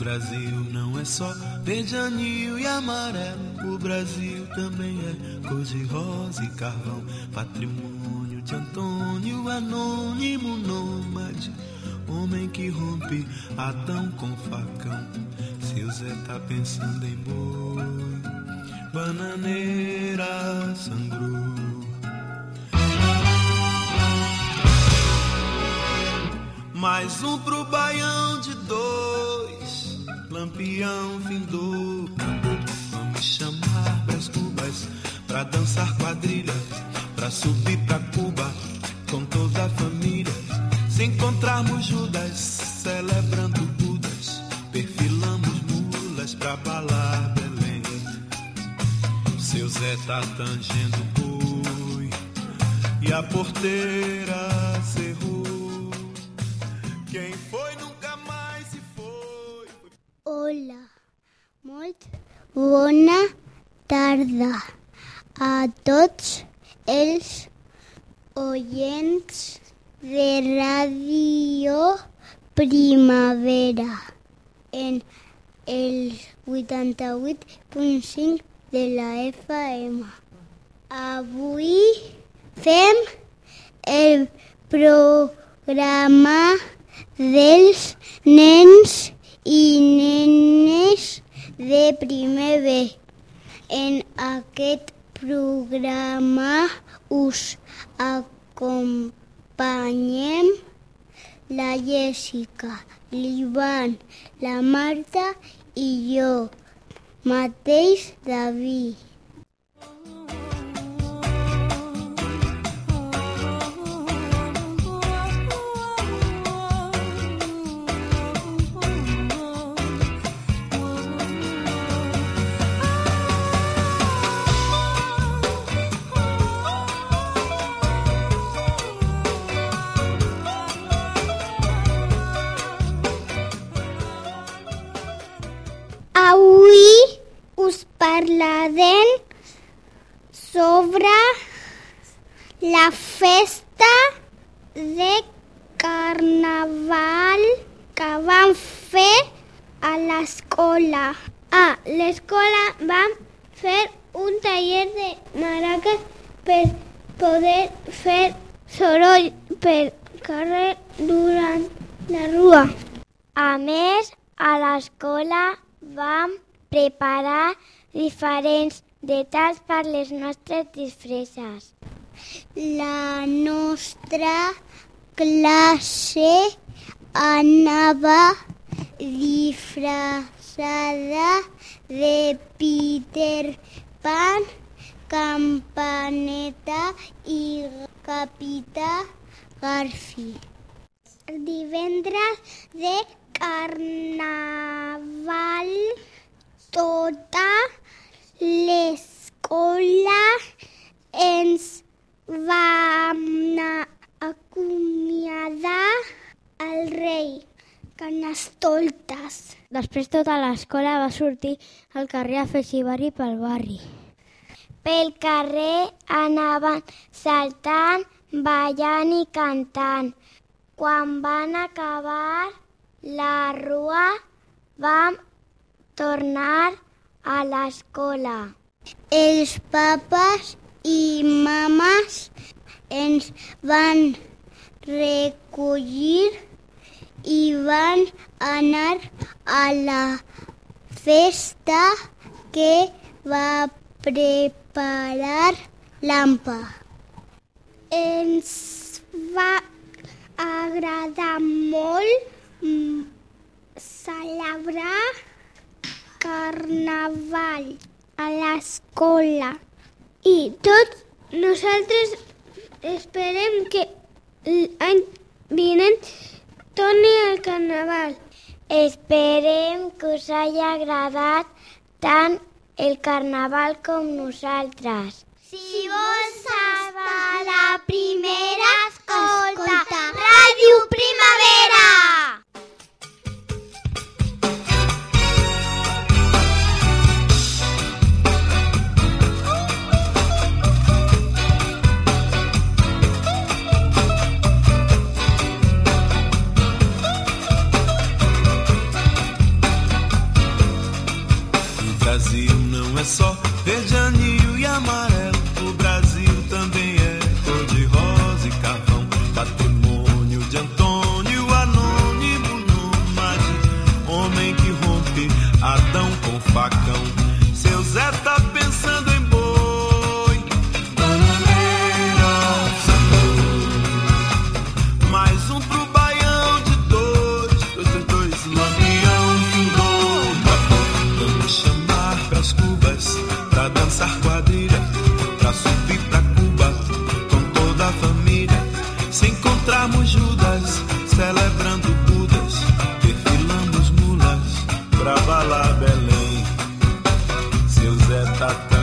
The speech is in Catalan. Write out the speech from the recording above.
Brasil não é só verde, anil e amarelo. O Brasil também é cor de rosa e carvão. Patrimônio de Antônio, anônimo nômade, homem que rompe Adão com facão. Seu Zé tá pensando em boi, bananeira sangrou. Mais um pro baião de dois, Lampião findou. Vamos chamar Brás Cubas pra dançar quadrilha, pra subir pra Cuba com toda a família. Se encontrarmos Judas celebrando Budas, perfilamos mulas pra balar Belém. Seu Zé tá tangendo boi e a porteira cerrou. Quem foi nunca mais se foi. Hola, molt bona tarda a tots els oients de Ràdio Primavera en el 88.5 de la FM. Avui fem el programa dels nens i nenes de primer B. En aquest programa us acompanyem la Jessica, l'Ivan, la Marta i jo mateix, David. Avui us parlarem sobre la festa de Carnaval que vam fer a l'escola. A l'escola vam fer un taller de maracas per poder fer soroll per carrer durant la rua. A més, a l'escola vam preparar diferents detalls per les nostres disfresses. La nostra classe anava disfressada de Peter Pan, Campaneta i Capità Garfi. El divendres de Carnaval tota l'escola ens vam acomiadar al rei Carnestoltes. Després tota l'escola va sortir al carrer a fer xivarri pel barri. Pel carrer anaven saltant, ballant i cantant. Quan van acabar la rua, vam tornar a l'escola. Els papes i mames ens van recollir i van anar a la festa que va preparar l'AMPA. Ens va agradar molt celebrar Carnaval a l'escola i tots nosaltres esperem que l'any vinent torni el Carnaval. Esperem que us hagi agradat tant el Carnaval com nosaltres. Si vols salvar la primera, escolta Ràdio Primavera! Brasil não é só verde, anil e amarelo. O Brasil também é cor de rosa e carvão, patrimônio de Antônio, anônimo nômade, homem que rompe Adão com facão. Seu Zé tá pensando em boi, bananeira, mais um pro baião de dois, lampião fundou. Vamos chamar pras cubas, pra dançar quadrilha, pra subir pra Cuba com toda a família. Se encontrarmos Judas, celebrando Budas, perfilamos mulas pra balar Belém. Seu Zé tá